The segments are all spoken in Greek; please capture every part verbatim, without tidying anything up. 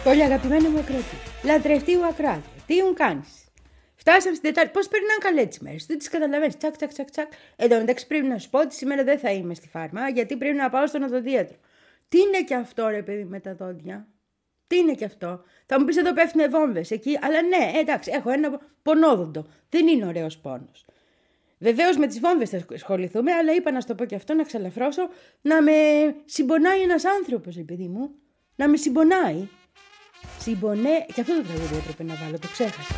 Πολύ αγαπημένο μου ακροατή. Λατρευτή μου ακροάτρια. Τι μου κάνεις? Φτάσαμε στην Τετάρτη. Πώς περνάνε καλέ τις μέρες? Δεν τις καταλαβαίνεις. Τσακ, τσακ, τσακ, τσακ. Εν τω μεταξύ πρέπει να σου πω ότι σήμερα δεν θα είμαι στη φάρμα, γιατί πρέπει να πάω στον οδοντίατρο. Τι είναι και αυτό, ρε παιδί, με τα δόντια? Τι είναι και αυτό? Θα μου πεις εδώ πέφτουν βόμβες εκεί, αλλά ναι, εντάξει, έχω ένα πονόδοντο. Δεν είναι ωραίος πόνος. Βεβαίως με τις βόμβες θα ασχοληθούμε, αλλά είπα να σου το πω και αυτό, να ξαλαφρώσω, να με συμπονάει ένας άνθρωπος, ρε παιδί μου. Να με συμπονάει. Συμπονέ. Και αυτό το τραγούδι έπρεπε να βάλω, το ξέχασα.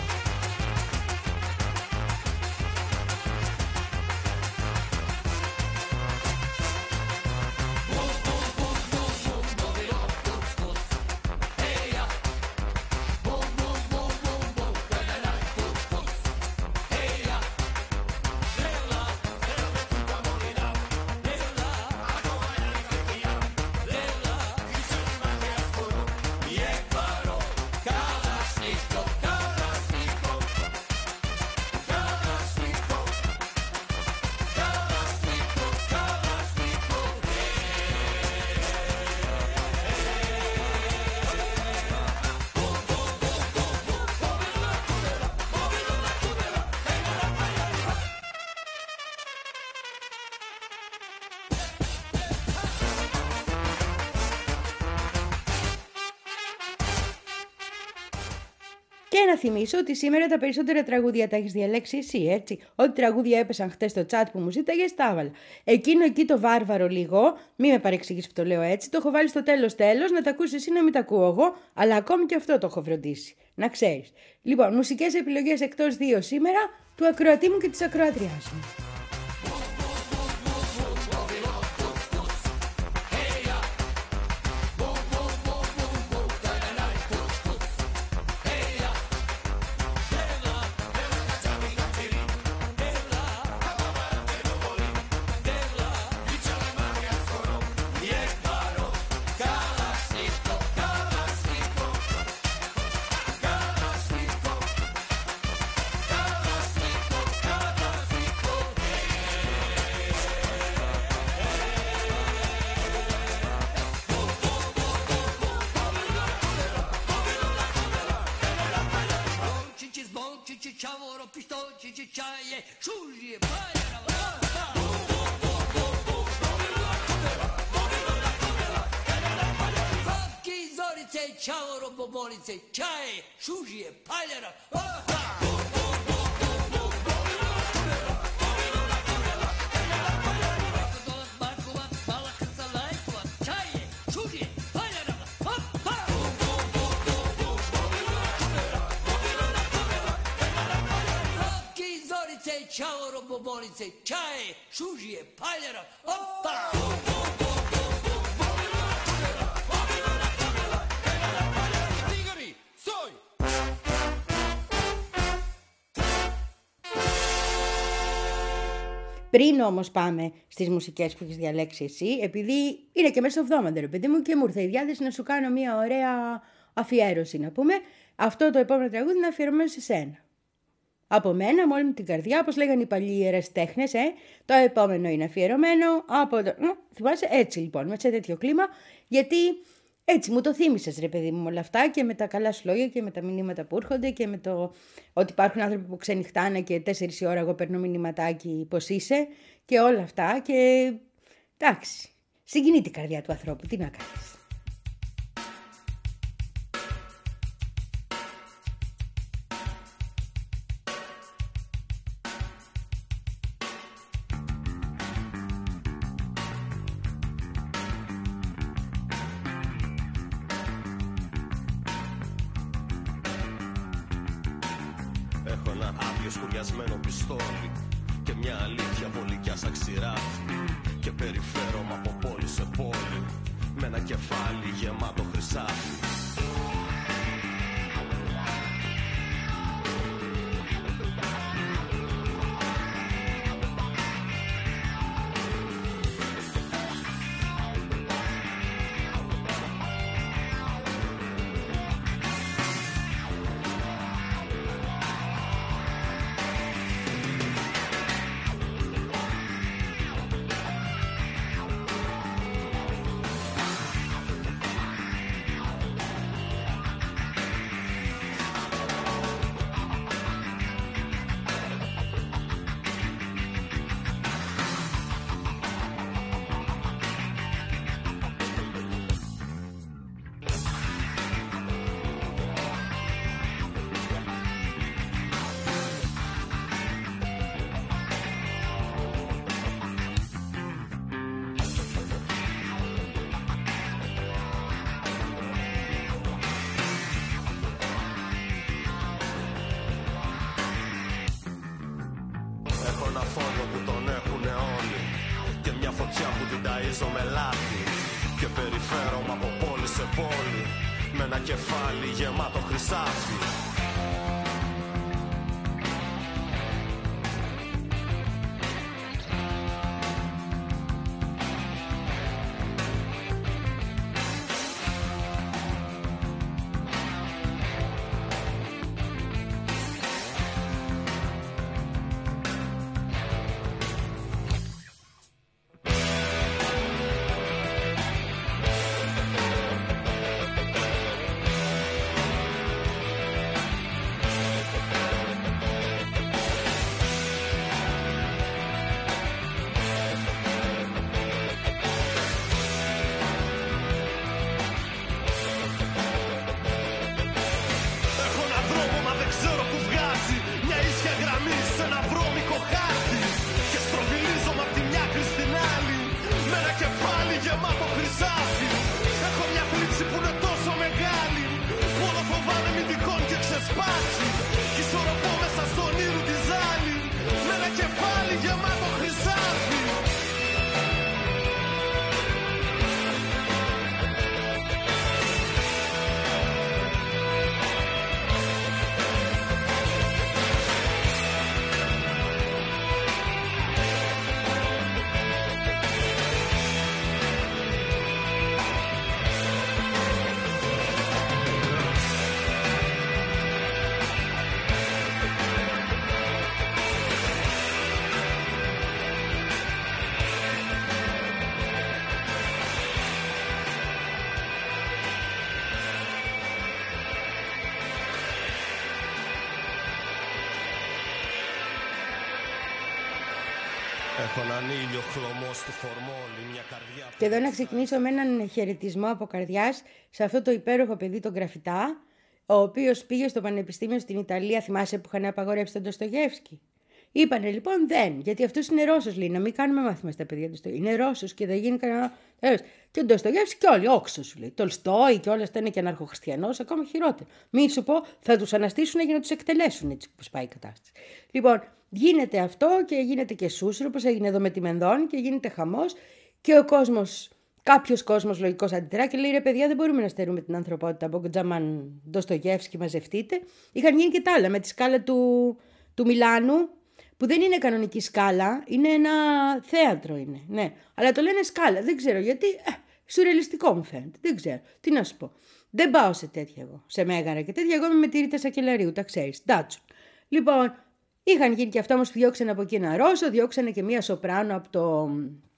Και να θυμίσω ότι σήμερα τα περισσότερα τραγούδια τα έχεις διαλέξει εσύ, έτσι. Ό,τι τραγούδια έπεσαν χτες στο chat που μου ζήταγες, τα έβαλα. Εκείνο εκεί το βάρβαρο λίγο, μη με παρεξηγείς που το λέω έτσι, το έχω βάλει στο τέλος τέλος, να τα ακούσεις εσύ, να μην τα ακούω εγώ, αλλά ακόμη και αυτό το έχω φροντίσει. Να ξέρεις. Λοιπόν, μουσικές επιλογές εκτός δύο σήμερα, του ακροατή μου και της ακροατριάς μου. Πριν όμως πάμε στις μουσικές που έχεις διαλέξει εσύ, επειδή είναι και μεσοβδόμαδο, ρε παιδί μου, και μου ήρθε η διάθεση να σου κάνω μια ωραία αφιέρωση, να πούμε, αυτό το επόμενο τραγούδι είναι αφιερωμένο σε σένα. Από μένα, με όλη μου την καρδιά, όπως λέγανε οι παλιοί ιερές τέχνες, ε, το επόμενο είναι αφιερωμένο από το... Θυμάσαι, έτσι λοιπόν, με σε τέτοιο κλίμα, γιατί έτσι μου το θύμισες, ρε παιδί μου, όλα αυτά, και με τα καλά σου λόγια και με τα μηνύματα που έρχονται και με το ότι υπάρχουν άνθρωποι που ξενυχτάνε και τέσσερις η ώρα εγώ παίρνω μηνυματάκι πώς είσαι και όλα αυτά, και εντάξει, συγκινεί την καρδιά του ανθρώπου, τι να κάνεις. Σκουριασμένο πιστόλι και μια αλήθεια βολικιά σαν ξηράφι, και περιφέρομαι από πόλη σε πόλη με ένα κεφάλι γεμάτο χρυσάφι. ταΐζω με λάθη και περιφέρομαι από πόλη σε πόλη με ένα κεφάλι γεμάτο χρυσάφι. Έχω έναν ήλιο χλωμό στη φορμόλη, μια καρδιά... Και εδώ να ξεκινήσω με έναν χαιρετισμό από καρδιάς σε αυτό το υπέροχο παιδί τον Γραφιτά, ο οποίος πήγε στο πανεπιστήμιο στην Ιταλία, θυμάσαι που είχαν απαγορεύσει τον Ντοστογεύσκι. Είπανε λοιπόν δεν, γιατί αυτός είναι Ρώσος, λέει, να μην κάνουμε μάθημα στα παιδιά του. Είναι Ρώσος και δεν γίνει κανένα... Και ο Ντοστογεύσκι και όλοι, όξο σου λέει. Τολστόι και όλα αυτά είναι και αναρχοχριστιανός, ακόμα χειρότερο. Μην σου πω, θα τους αναστήσουν για να τους εκτελέσουν, έτσι που πάει η κατάσταση. Λοιπόν, γίνεται αυτό και γίνεται και σούσουρο, όπως έγινε εδώ με τη Μενδώνη και γίνεται χαμός και ο κόσμος, κάποιος κόσμος λογικός αντιδρά και λέει ρε παιδιά, δεν μπορούμε να στερούμε την ανθρωπότητα από Γκοτζαμάν, Ντοστογεύσκι, μαζευτείτε. Είχαν γίνει και τα άλλα με τη σκάλα του, του Μιλάνου, που δεν είναι κανονική σκάλα, είναι ένα θέατρο είναι, ναι. Αλλά το λένε σκάλα, δεν ξέρω γιατί, ε, σουρεαλιστικό μου φαίνεται, δεν ξέρω, τι να σου πω. Δεν πάω σε τέτοια εγώ, σε μέγαρα και τέτοια, εγώ είμαι με τη Ρίτα Σακελαρίου, τα ξέρεις, Ντάτσον. Λοιπόν, είχαν γίνει και αυτά όμως που διώξανε από εκεί ένα Ρώσο, διώξανε και μία σοπράνο από, το,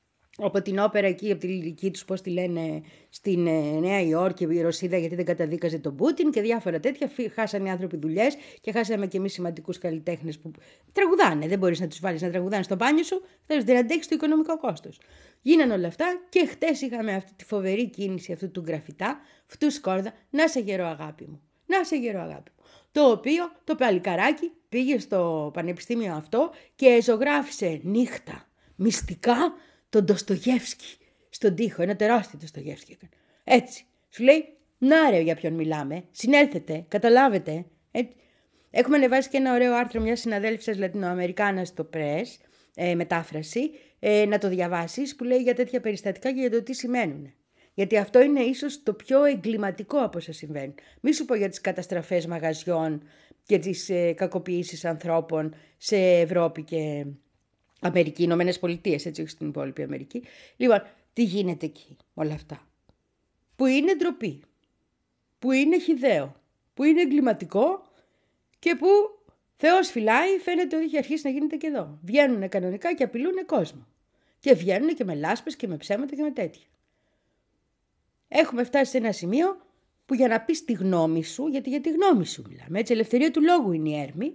από την όπερα εκεί, από τη λυρική τους, πώς τη λένε, στην ε, Νέα Υόρκη, η Ρωσίδα, γιατί δεν καταδίκαζε τον Πούτιν και διάφορα τέτοια. Χάσανε οι άνθρωποι δουλειές και χάσαμε και εμείς σημαντικούς καλλιτέχνες που τραγουδάνε. Δεν μπορείς να τους βάλεις να τραγουδάνε στο μπάνιο σου, θέλεις να αντέξεις το οικονομικό κόστος. Γίνανε όλα αυτά και χτες είχαμε αυτή τη φοβερή κίνηση αυτού του Γραφιτά, αυτού σκόρδα, να σε γερό αγάπη μου, να σε γερό αγάπη μου. Το οποίο το παλικαράκι πήγε στο πανεπιστήμιο αυτό και ζωγράφισε νύχτα μυστικά τον Ντοστογεύσκι στον τοίχο. Ένα τεράστιο Ντοστογεύσκι έκανε. Έτσι. Σου λέει, να ρε για ποιον μιλάμε, συνέλθετε, καταλάβετε. Έτσι. Έχουμε ανεβάσει και ένα ωραίο άρθρο μιας συναδέλφισσας Λατινοαμερικάνας στο Press, ε, μετάφραση, ε, να το διαβάσεις, που λέει για τέτοια περιστατικά και για το τι σημαίνουν. Γιατί αυτό είναι ίσως το πιο εγκληματικό από όσα συμβαίνουν. Μη σου πω για τις καταστραφές μαγαζιών και τις ε, κακοποιήσεις ανθρώπων σε Ευρώπη και Αμερική, Ηνωμένες Πολιτείες, έτσι, όχι στην υπόλοιπη Αμερική. Λοιπόν, τι γίνεται εκεί όλα αυτά. Που είναι ντροπή, που είναι χυδαίο, που είναι εγκληματικό και που Θεός φυλάει, φαίνεται ότι έχει αρχίσει να γίνεται και εδώ. Βγαίνουν κανονικά και απειλούν κόσμο. Και βγαίνουν και με λάσπες και με ψέματα και με τέτοια. Έχουμε φτάσει σε ένα σημείο που για να πεις τη γνώμη σου, γιατί για τη γνώμη σου μιλάμε, έτσι, ελευθερία του λόγου είναι η έρμη,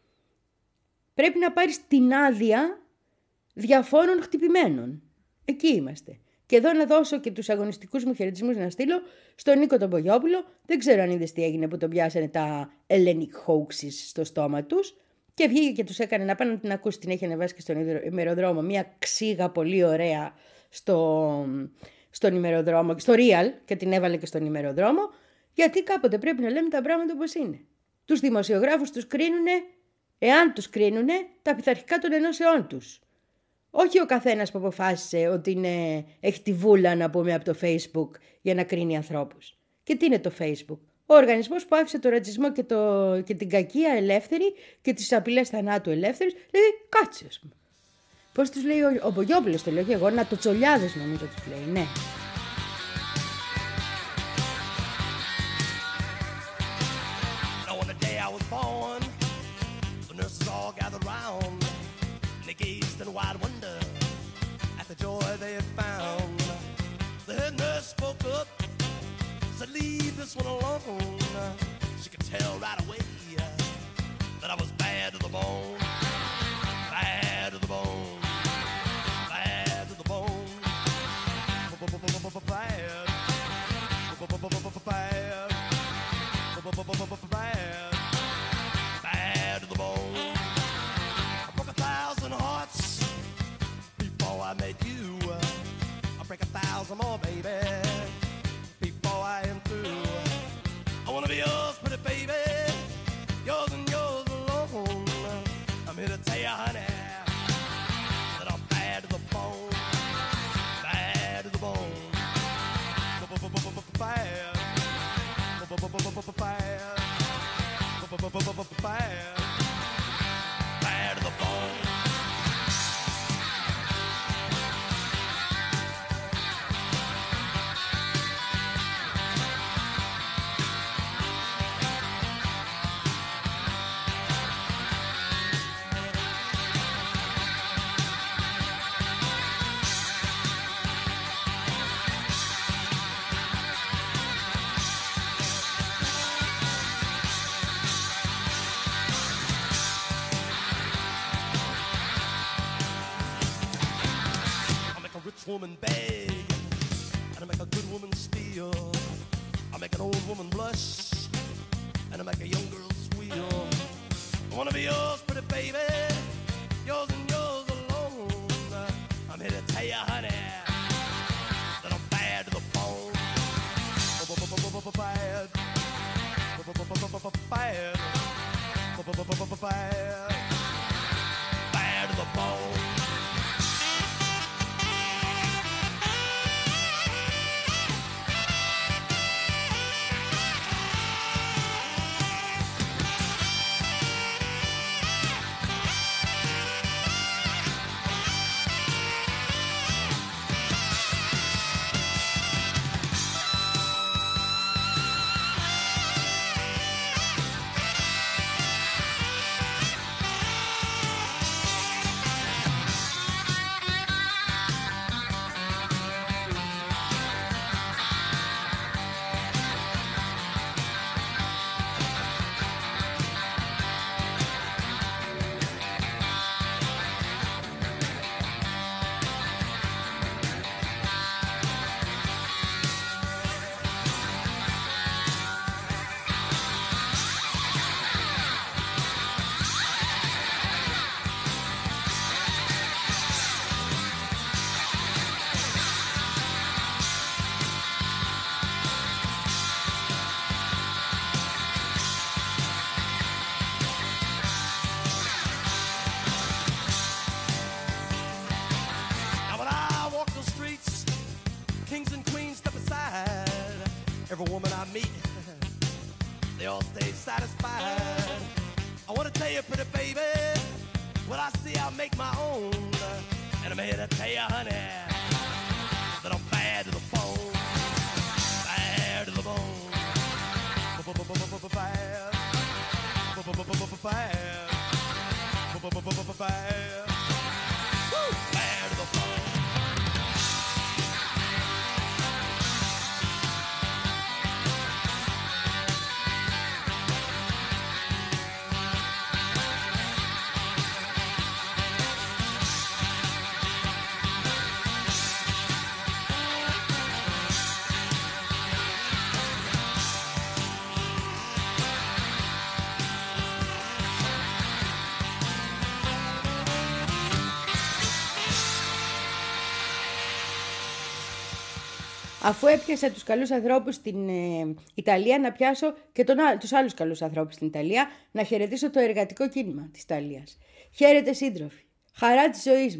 πρέπει να πάρεις την άδεια διαφόρων χτυπημένων. Εκεί είμαστε. Και εδώ να δώσω και τους αγωνιστικούς μου χαιρετισμούς να στείλω στον Νίκο τον Πογιόπουλο. Δεν ξέρω αν είδες τι έγινε που τον πιάσανε τα Hellenic hoaxes στο στόμα τους και βγήκε και τους έκανε να πάνε να την ακούσει. Την έχει ανεβάσει και στον ημεροδρόμο. Μια ξύγα πολύ ωραία στο... στον ημεροδρόμο, στο Real, και την έβαλε και στον ημεροδρόμο, γιατί κάποτε πρέπει να λέμε τα πράγματα όπως είναι. Τους δημοσιογράφους τους κρίνουνε, εάν τους κρίνουνε, τα πειθαρχικά των ενώσεών τους. Όχι ο καθένας που αποφάσισε ότι είναι, έχει τη βούλα, να πούμε, από το Facebook για να κρίνει ανθρώπους. Και τι είναι το Facebook? Ο οργανισμός που άφησε το ρατσισμό και, το, και την κακία ελεύθερη και τις απειλές θανάτου ελεύθερης. Δηλαδή, κάτσε, ας πούμε. Πώς τους λέει ο, ο Μπογιόπουλος, το λέω και εγώ, να το τσολιάδες νομίζω τους λέει, ναι. In wide wonder at the joy they had found. The head nurse spoke up, said, "Leave this one alone." She could tell right away that I was bad to the bone, bad to the bone, bad to the bone, bad, bad, bad, bad to the bone. I broke a thousand hearts before I met you. I'll break a thousand more, baby, before I am through. I wanna be yours, pretty baby, yours and yours alone. I'm here to tell you, honey, that I'm bad to the bone, bad to the bone, bad, bad, bad. Bad to the bone. Woman beg, and I make a good woman steal. I make an old woman blush, and I make a young girl squeal. I wanna be yours, pretty baby, yours and yours alone. I'm here to tell you, honey, that I'm bad to the bone. Bad, bad, bad, bad to the bone. Every woman I meet, they all stay satisfied. I want to tell you, pretty baby, what I see I make my own. And I'm here to tell you, honey, that I'm bad to the bone, bad to the bone, bad, bad, bad, bad. Woo! Bad to the bone. Αφού έπιασα τους καλούς ανθρώπους στην ε, Ιταλία, να πιάσω και τον, τους άλλους καλούς ανθρώπους στην Ιταλία, να χαιρετήσω το εργατικό κίνημα της Ιταλίας. Χαίρετε σύντροφοι, χαρά της ζωής μου.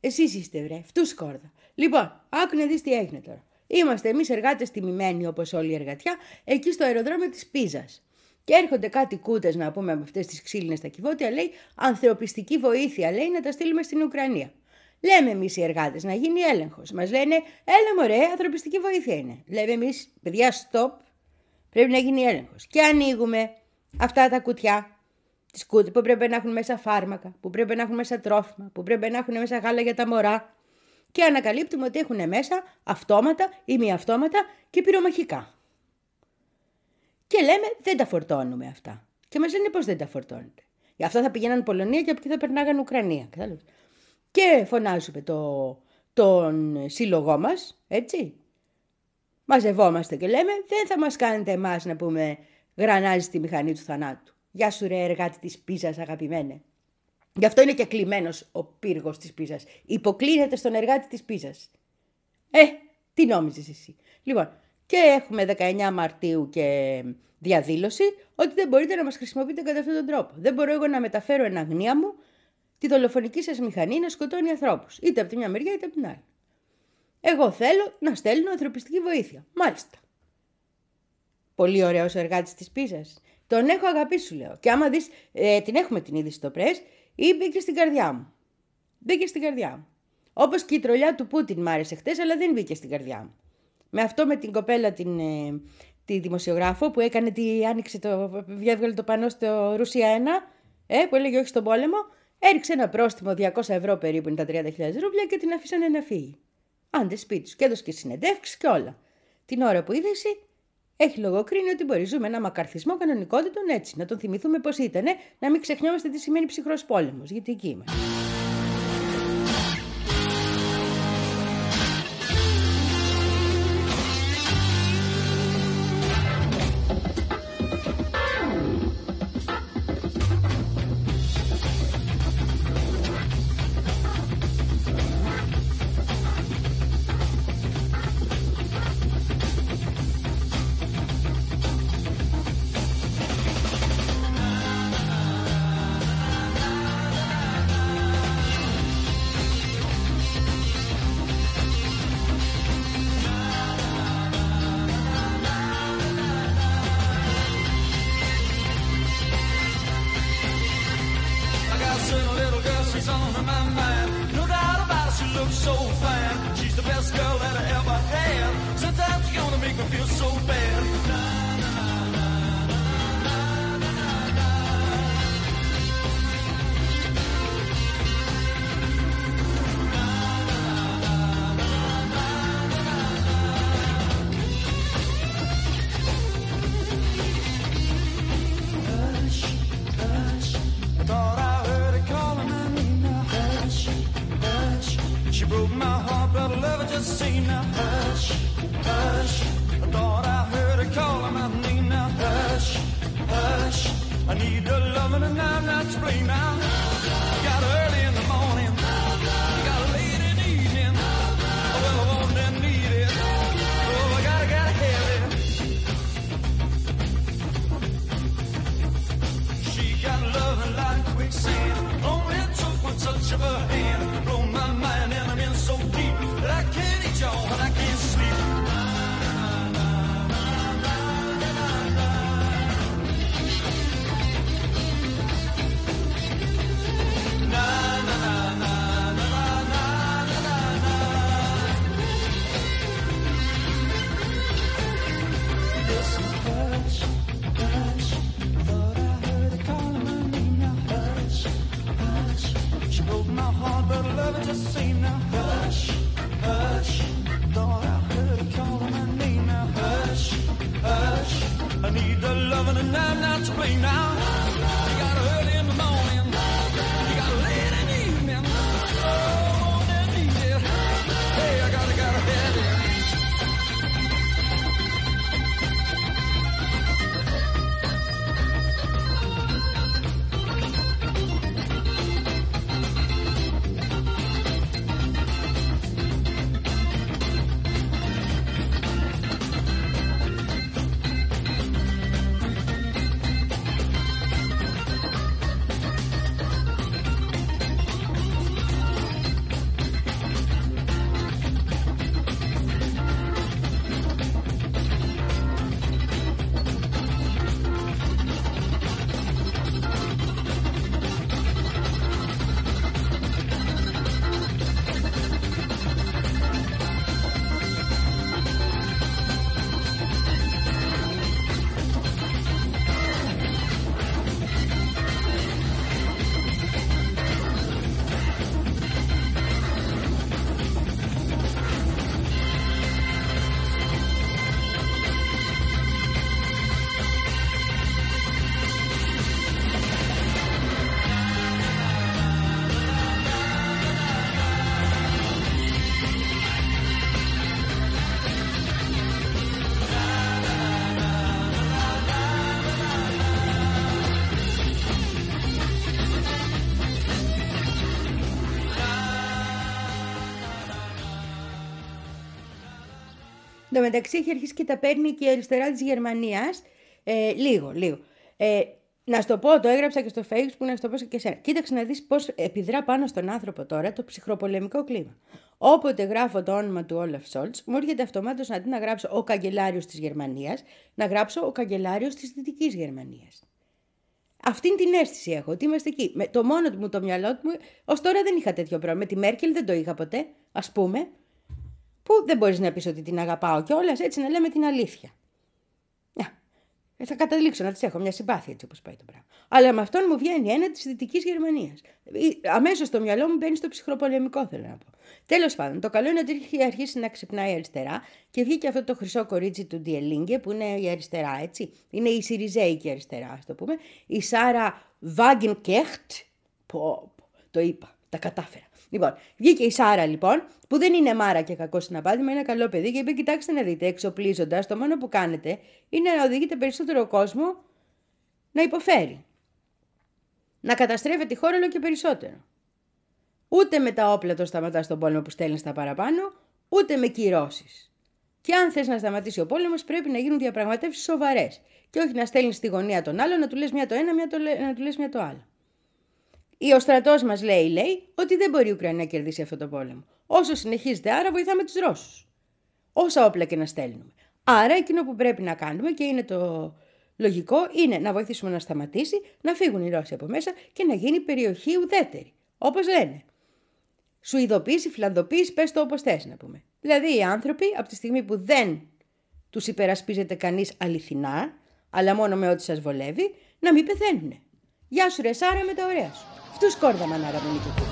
Εσείς είστε βρε, αυτού σκόρδα. Λοιπόν, άκου να δεις τι έγινε τώρα. Είμαστε εμείς εργάτες τιμημένοι όπως όλη η εργατιά, εκεί στο αεροδρόμιο της Πίζας. Και έρχονται κάτι κούτες να πούμε με αυτές τις ξύλινες τα κυβότια, λέει ανθρωπιστική βοήθεια, λέει να τα στείλουμε στην Ουκρανία. Λέμε εμείς οι εργάτες να γίνει έλεγχος. Μας λένε, έλα μωρέ, ανθρωπιστική βοήθεια είναι. Λέμε εμείς, παιδιά, stop, πρέπει να γίνει έλεγχος. Και ανοίγουμε αυτά τα κουτιά, τις κούτες που πρέπει να έχουν μέσα φάρμακα, που πρέπει να έχουν μέσα τρόφιμα, που πρέπει να έχουν μέσα γάλα για τα μωρά. Και ανακαλύπτουμε ότι έχουν μέσα αυτόματα ή μη αυτόματα και πυρομαχικά. Και λέμε δεν τα φορτώνουμε αυτά. Και μας λένε πώς δεν τα φορτώνετε. Γι' αυτά θα πηγαίναν Πολωνία και από εκεί θα περνάγαν Ουκρανία. Και φωνάζουμε το, τον σύλλογό μας, έτσι. Μαζευόμαστε και λέμε δεν θα μας κάνετε εμάς να πούμε γρανάζι στη μηχανή του θανάτου. Γεια σου ρε εργάτη της Πίζας αγαπημένε. Γι' αυτό είναι και κλειμένος ο πύργος της Πίζας. Υποκλίνεται στον εργάτη της Πίζας. Ε, τι νόμιζες εσύ. Λοιπόν, και έχουμε δεκαεννιά Μαρτίου και διαδήλωση ότι δεν μπορείτε να μας χρησιμοποιείτε κατά αυτόν τον τρόπο. Δεν μπορώ εγώ να μεταφέρω εν αγνία μου τη δολοφονική σας μηχανή να σκοτώνει ανθρώπους. Είτε από τη μια μεριά είτε από την άλλη. Εγώ θέλω να στέλνω ανθρωπιστική βοήθεια. Μάλιστα. Πολύ ωραίος ο εργάτης της Πίζας. Τον έχω αγαπήσει σου λέω. Και άμα δεις, ε, την έχουμε την είδηση στο πρες, ή μπήκε στην καρδιά μου. Μπήκε στην καρδιά μου. Όπως και η τρολιά του Πούτιν μ' άρεσε χτες, αλλά δεν μπήκε στην καρδιά μου. Με αυτό με την κοπέλα την, ε, τη δημοσιογράφο που έκανε, τη, άνοιξε το, έβγαλε το πανό στο Ρουσία ένα, ε, που έλεγε όχι στον πόλεμο, έριξε ένα πρόστιμο διακόσια ευρώ περίπου, είναι τα τριάντα χιλιάδες ρούμπια και την αφήσανε να φύγει. Άντε σπίτι σου και έδωσε και συνεντεύξεις και όλα. Την ώρα που είδε εσύ, έχει λογοκρίνει ότι μπορεί ζούμε ένα μακαρθισμό κανονικότητων έτσι. Να τον θυμηθούμε πώς ήταν, να μην ξεχνιόμαστε τι σημαίνει ψυχρός πόλεμος, γιατί εκεί είμαστε. Εν τω μεταξύ έχει αρχίσει και τα παίρνει και η αριστερά της Γερμανίας. Ε, λίγο, λίγο. Ε, να σου το πω, το έγραψα και στο Facebook, να σου το πω και εσένα. Κοίταξε να δεις πώς επιδρά πάνω στον άνθρωπο τώρα το ψυχροπολεμικό κλίμα. Όποτε γράφω το όνομα του Όλαφ Σόλτς, μου έρχεται αυτομάτως αντί να γράψω ο καγκελάριος της Γερμανίας, να γράψω ο καγκελάριος της Δυτικής Γερμανίας. Αυτήν την αίσθηση έχω, ότι είμαστε εκεί. Με το μόνο μου το μυαλό μου, ως τώρα δεν είχα τέτοιο πρόβλημα. Με τη Μέρκελ δεν το είχα ποτέ, ας πούμε, που δεν μπορείς να πεις ότι την αγαπάω κιόλας, έτσι να λέμε την αλήθεια. Ε, θα καταλήξω να της έχω μια συμπάθεια έτσι όπως πάει το πράγμα. Αλλά με αυτόν μου βγαίνει ένα της Δυτικής Γερμανίας. Αμέσως το μυαλό μου μπαίνει στο ψυχροπολεμικό, θέλω να πω. Τέλος πάντων, το καλό είναι ότι έχει αρχίσει να ξυπνάει η αριστερά και βγήκε αυτό το χρυσό κορίτσι του Ντιελίνγκε που είναι η αριστερά, έτσι. Είναι η Σιριζέικη αριστερά, ας το πούμε. Η Σάρα Βάγκενκεχτ. Πω, το είπα, τα κατάφερα. Λοιπόν, βγήκε η Σάρα λοιπόν, που δεν είναι μάρα και κακό συναπάτη, με ένα καλό παιδί και είπε: κοιτάξτε να δείτε, εξοπλίζοντας, το μόνο που κάνετε είναι να οδηγείτε περισσότερο κόσμο να υποφέρει. Να καταστρέφετε τη χώρα όλο και περισσότερο. Ούτε με τα όπλα το σταματάς τον πόλεμο που στέλνει στα παραπάνω, ούτε με κυρώσεις. Και αν θες να σταματήσει ο πόλεμος, πρέπει να γίνουν διαπραγματεύσεις σοβαρές. Και όχι να στέλνεις στη γωνία τον άλλο, να του λες μια το ένα, μια το, να του λες μια το άλλο. Ο στρατός μας λέει, λέει, ότι δεν μπορεί η Ουκρανία να κερδίσει αυτό το πόλεμο. Όσο συνεχίζεται, άρα βοηθάμε τους Ρώσους. Όσα όπλα και να στέλνουμε. Άρα εκείνο που πρέπει να κάνουμε και είναι το λογικό είναι να βοηθήσουμε να σταματήσει, να φύγουν οι Ρώσοι από μέσα και να γίνει περιοχή ουδέτερη. Όπως λένε. Σουηδοποίηση, Φιλανδοποίηση, πες το όπως θες να πούμε. Δηλαδή οι άνθρωποι από τη στιγμή που δεν τους υπερασπίζεται κανείς αληθινά, αλλά μόνο με ό,τι σας βολεύει, να μην πεθαίνουνε. Γεια σου ρε Σάρα με τα ωραία σου. Αυτούς κόρδα μανάρα μου νικητή.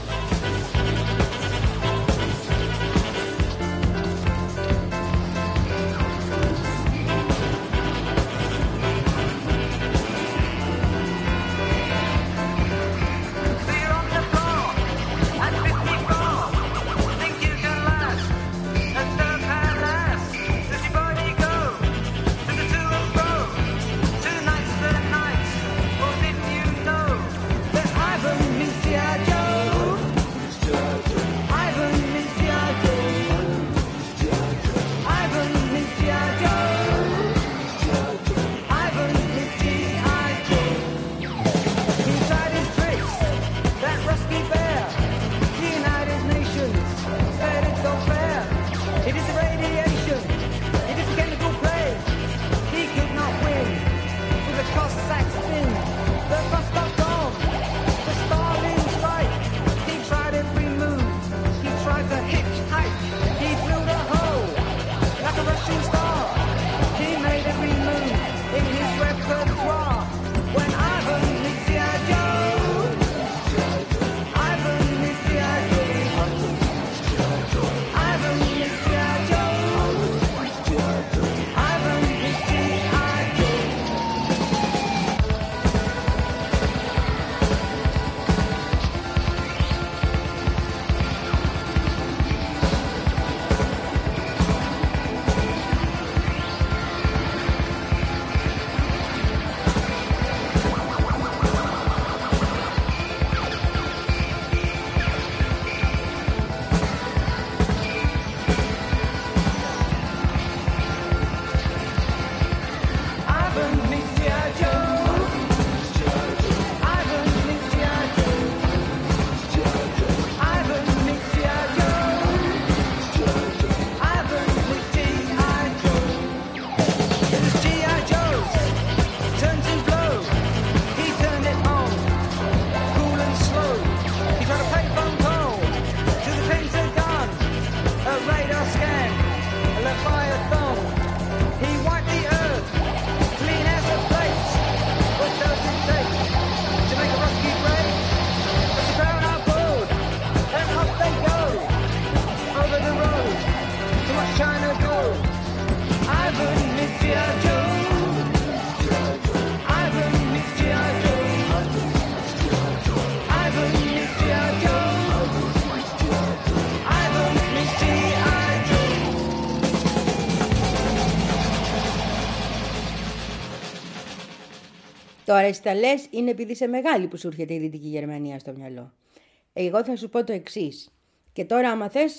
Τώρα εσύ τα λες είναι επειδή είσαι μεγάλη που σου έρχεται η Δυτική Γερμανία στο μυαλό. Εγώ θα σου πω το εξής. Και τώρα άμα θες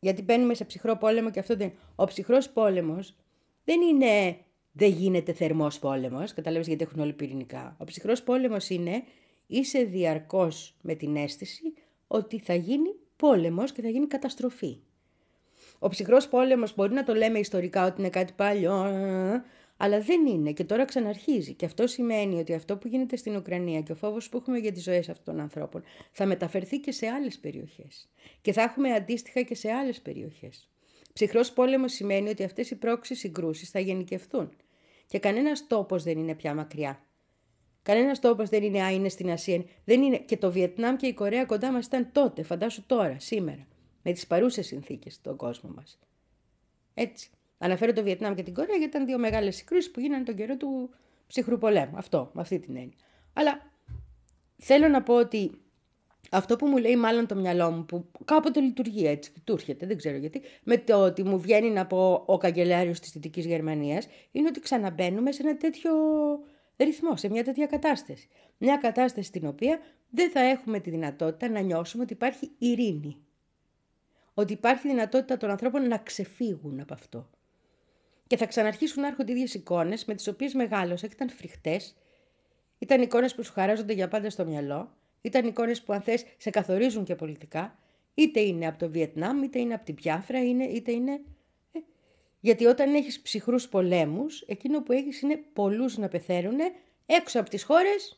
Γιατί μπαίνουμε σε ψυχρό πόλεμο και αυτό δεν... Ο ψυχρός πόλεμος δεν είναι δεν γίνεται θερμός πόλεμος, καταλάβεις γιατί έχουν όλοι πυρηνικά. Ο ψυχρός πόλεμος είναι είσαι διαρκώς με την αίσθηση ότι θα γίνει πόλεμος και θα γίνει καταστροφή. Ο ψυχρός πόλεμος μπορεί να το λέμε ιστορικά ότι είναι κάτι παλιό, αλλά δεν είναι και τώρα ξαναρχίζει. Και αυτό σημαίνει ότι αυτό που γίνεται στην Ουκρανία και ο φόβος που έχουμε για τις ζωές αυτών των ανθρώπων θα μεταφερθεί και σε άλλες περιοχές. Και θα έχουμε αντίστοιχα και σε άλλες περιοχές. Ψυχρός πόλεμος σημαίνει ότι αυτές οι πρόξεις συγκρούσεις θα γενικευθούν. Και κανένας τόπος δεν είναι πια μακριά. Κανένας τόπος δεν είναι, α, είναι στην Ασία. Δεν είναι. Και το Βιετνάμ και η Κορέα κοντά μας ήταν τότε, φαντάσου τώρα, σήμερα, με τις παρούσες συνθήκες στον κόσμο μας. Έτσι. Αναφέρω το Βιετνάμ και την Κορέα γιατί ήταν δύο μεγάλες συγκρούσεις που γίνανε τον καιρό του ψυχρού πολέμου. Αυτό, με αυτή την έννοια. Αλλά θέλω να πω ότι αυτό που μου λέει μάλλον το μυαλό μου, που κάποτε λειτουργεί έτσι, του έρχεται, δεν ξέρω γιατί, με το ότι μου βγαίνει να πω ο καγκελάριος της Δυτικής Γερμανίας, είναι ότι ξαναμπαίνουμε σε ένα τέτοιο ρυθμό, σε μια τέτοια κατάσταση. Μια κατάσταση στην οποία δεν θα έχουμε τη δυνατότητα να νιώσουμε ότι υπάρχει ειρήνη. Ότι υπάρχει δυνατότητα των ανθρώπων να ξεφύγουν από αυτό. Και θα ξαναρχίσουν να έρχονται ίδιες εικόνες με τις οποίες μεγάλωσα και ήταν φρικτές. Ήταν εικόνες που σου χαράζονται για πάντα στο μυαλό. Ήταν εικόνες που αν θες σε καθορίζουν και πολιτικά. Είτε είναι από το Βιετνάμ, είτε είναι από την Πιάφρα, είτε είναι... Ε, γιατί όταν έχεις ψυχρούς πολέμους, εκείνο που έχεις είναι πολλούς να πεθαίνουν έξω από τις χώρες.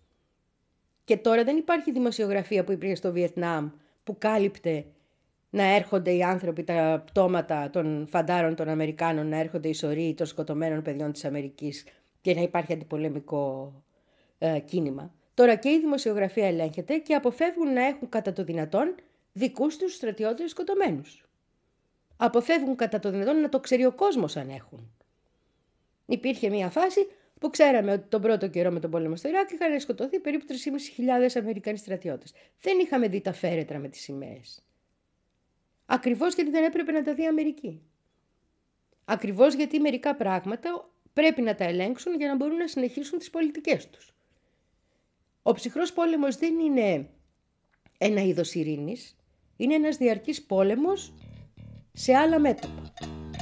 Και τώρα δεν υπάρχει δημοσιογραφία που υπήρχε στο Βιετνάμ που κάλυπτε να έρχονται οι άνθρωποι, τα πτώματα των φαντάρων των Αμερικάνων, να έρχονται οι σωροί των σκοτωμένων παιδιών της Αμερικής και να υπάρχει αντιπολεμικό ε, κίνημα. Τώρα και η δημοσιογραφία ελέγχεται και αποφεύγουν να έχουν κατά το δυνατόν δικούς τους στρατιώτες σκοτωμένους. Αποφεύγουν κατά το δυνατόν να το ξέρει ο κόσμος αν έχουν. Υπήρχε μια φάση που ξέραμε ότι τον πρώτο καιρό με τον πόλεμο στο Ιράκ είχαν σκοτωθεί περίπου τρεις χιλιάδες πεντακόσιοι Αμερικανοί στρατιώτες. Δεν είχαμε δει τα φέρετρα με τις σημαίες. Ακριβώς γιατί δεν έπρεπε να τα δει η Αμερική. Ακριβώς γιατί μερικά πράγματα πρέπει να τα ελέγξουν για να μπορούν να συνεχίσουν τις πολιτικές τους. Ο ψυχρός πόλεμος δεν είναι ένα είδος ειρήνης, είναι ένας διαρκής πόλεμος σε άλλα μέτωπα.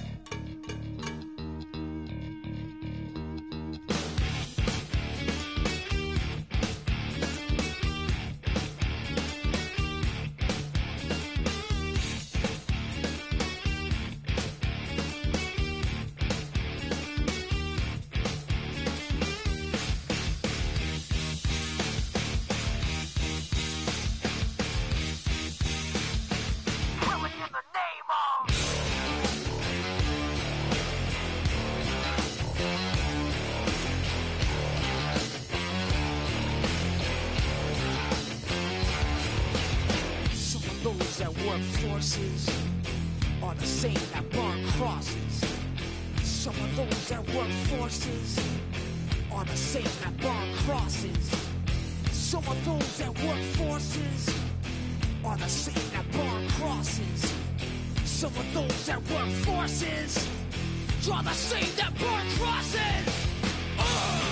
Forces are the same that burn crosses. Some of those that work forces are the same that burn crosses. Some of those that work forces are the same that burn crosses. Some of those that work forces are the same that burn crosses. Uh!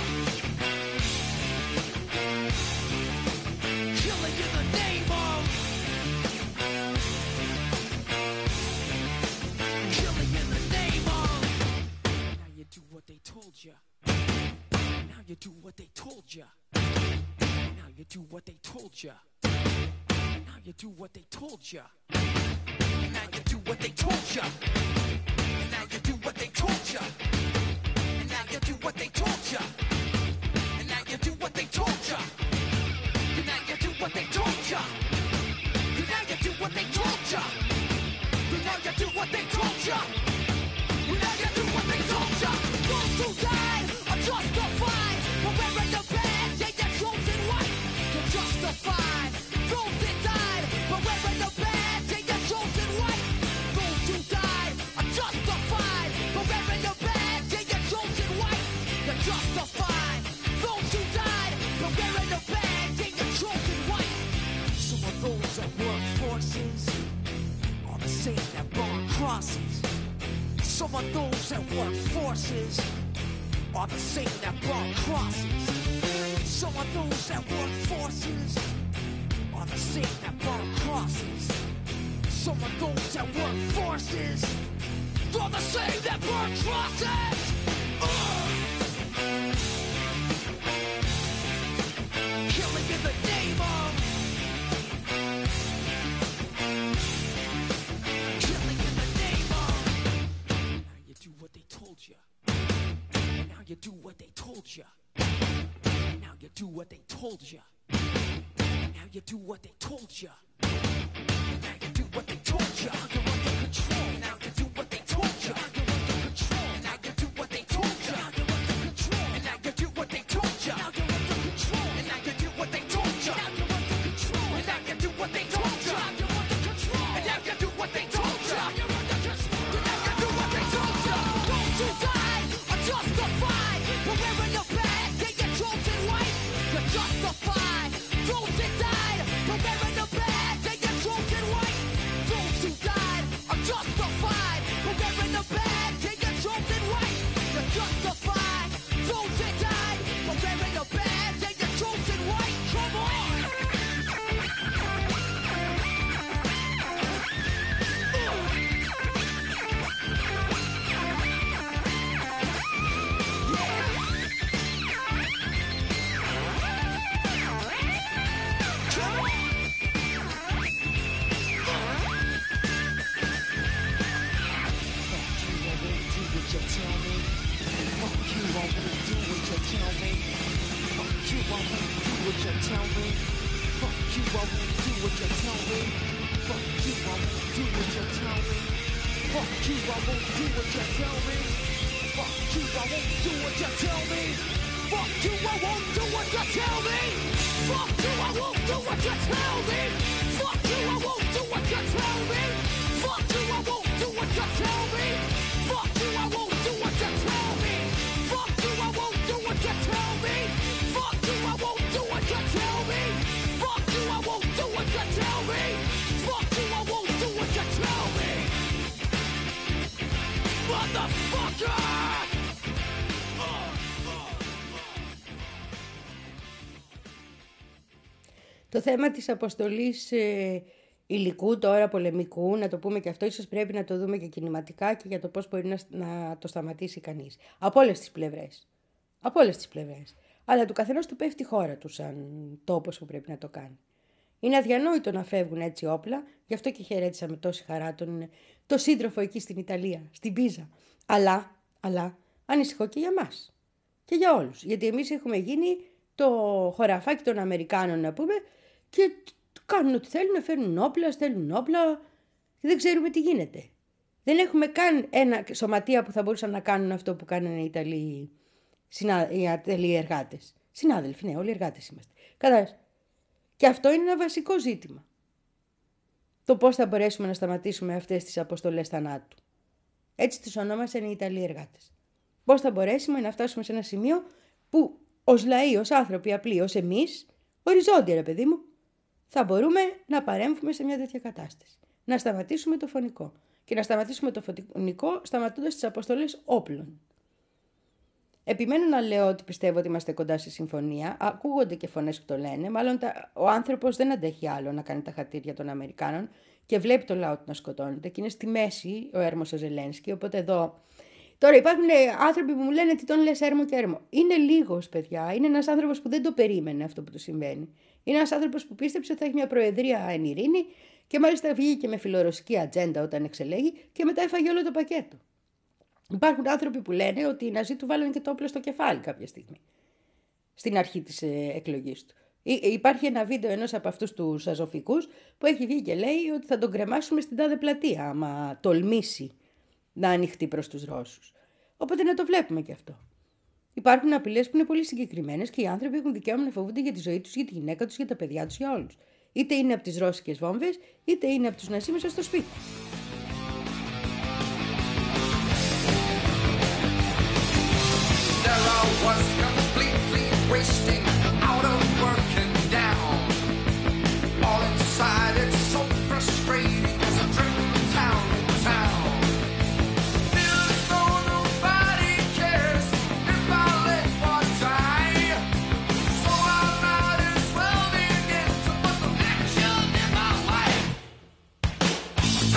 Killing in the name of told ya. Now you do what they told ya. Now you do what they told ya. Now you do what they told ya. Now you do what they told ya. Now you do what they told ya. Now you do what they told ya. Now you do what they told ya. Now you do what they told ya. Now you do what they told ya. Now you do what they told ya. Now you do what they told ya. Those who died are justified for wearing the badge, yeah, you're chosen white. You're justified. Those that died for wearing the badge, yeah, you're chosen white. Those who died are justified for wearing the badge, yeah, you're chosen white. You're justified. Those who died for wearing the badge, yeah, you're chosen white. Some of those that work forces are the same that burn crosses. Some of those that work forces are the same that burn crosses. Some of those that work forces are the same that burn crosses. Some of those that work forces are the same that burn crosses. Uh. Killing in the name of. Killing in the name of. Now you do what they told you. Now you do what they told you. Now you do what they told you. Now you do what they told you. Now you do what they told you. You're under control. Now you do what they told you. You're under control. Now you do what they told you. You're under control. And now you do what they told you. Now you're under control. And now you do what they told you. Now you're under control. And now you do what they told you. You're under control. And now you do what they told you. You're under control. And now you do what they told you. Those who died are justified for wearing your badge. They get chosen white. You're justified. Those that died for wearing the badge. They get chosen white. Those who died are justified for wearing the badge. They get chosen white. You're justified. Those that died for wearing the badge. They get chosen white. Come on. Το θέμα της αποστολής ε, υλικού, τώρα πολεμικού, να το πούμε και αυτό, ίσως πρέπει να το δούμε και κινηματικά και για το πώς μπορεί να, να το σταματήσει κανείς. Από όλες τις πλευρές. Από όλες τις πλευρές. Αλλά του καθενός του πέφτει η χώρα του σαν τόπος που πρέπει να το κάνει. Είναι αδιανόητο να φεύγουν έτσι όπλα, γι' αυτό και χαιρέτησα με τόση χαρά τον, το σύντροφο εκεί στην Ιταλία, στην Πίζα. Αλλά, αλλά ανησυχώ και για μας. Και για όλους. Γιατί εμείς έχουμε γίνει το χωραφάκι των Αμερικάνων, να πούμε, και κάνουν ό,τι θέλουν, φέρνουν όπλα, στέλνουν όπλα και δεν ξέρουμε τι γίνεται. Δεν έχουμε καν ένα σωματεία που θα μπορούσαν να κάνουν αυτό που κάνουν οι Ιταλοί, συνα... οι Ιταλοί εργάτες. Συνάδελφοι, ναι, όλοι εργάτες είμαστε. Κατάλαβες. Και αυτό είναι ένα βασικό ζήτημα. Το πώς θα μπορέσουμε να σταματήσουμε αυτές τις αποστολές θανάτου. Έτσι τους ονόμασαν οι Ιταλοί εργάτες. Πώς θα μπορέσουμε να φτάσουμε σε ένα σημείο που ως λαοί, ως άνθρωποι απλοί, ως εμείς, οριζόντια ρε παιδί μου, θα μπορούμε να παρέμβουμε σε μια τέτοια κατάσταση. Να σταματήσουμε το φωνικό. Και να σταματήσουμε το φωνικό σταματώντας τις αποστολές όπλων. Επιμένω να λέω ότι πιστεύω ότι είμαστε κοντά στη συμφωνία. Ακούγονται και φωνές που το λένε. Μάλλον τα... ο άνθρωπος δεν αντέχει άλλο να κάνει τα χατήρια των Αμερικάνων και βλέπει το λαό του να σκοτώνεται. Και είναι στη μέση ο έρμος ο Ζελένσκι. Οπότε εδώ. Τώρα υπάρχουν άνθρωποι που μου λένε τι τον λες έρμο και έρμο. Είναι λίγος, παιδιά. Είναι ένας άνθρωπος που δεν το περίμενε αυτό που του συμβαίνει. Είναι ένας άνθρωπος που πίστεψε ότι θα έχει μια προεδρία εν ειρήνη και μάλιστα βγήκε με φιλορωσική ατζέντα όταν εξελέγει και μετά έφαγε όλο το πακέτο. Υπάρχουν άνθρωποι που λένε ότι οι Ναζί του βάλανε και το όπλο στο κεφάλι κάποια στιγμή. Στην αρχή της ε, εκλογής του. Ή, υπάρχει ένα βίντεο ενός από αυτούς τους αζωφικούς που έχει βγει και λέει ότι θα τον κρεμάσουμε στην τάδε πλατεία άμα τολμήσει να ανοιχτεί προς τους Ρώσους. Οπότε να το βλέπουμε και αυτό. Υπάρχουν απειλές που είναι πολύ συγκεκριμένες και οι άνθρωποι έχουν δικαίωμα να φοβούνται για τη ζωή τους, για τη γυναίκα τους, για τα παιδιά τους, για όλους. Είτε είναι από τις ρώσικες βόμβες, είτε είναι από τους Ναζί μέσα στο σπίτι. Was completely wasting, out of work and down. All inside, it's so frustrating as a trip from town to town. Feels though nobody cares if I let one die. So I might as well begin to put some action in my life.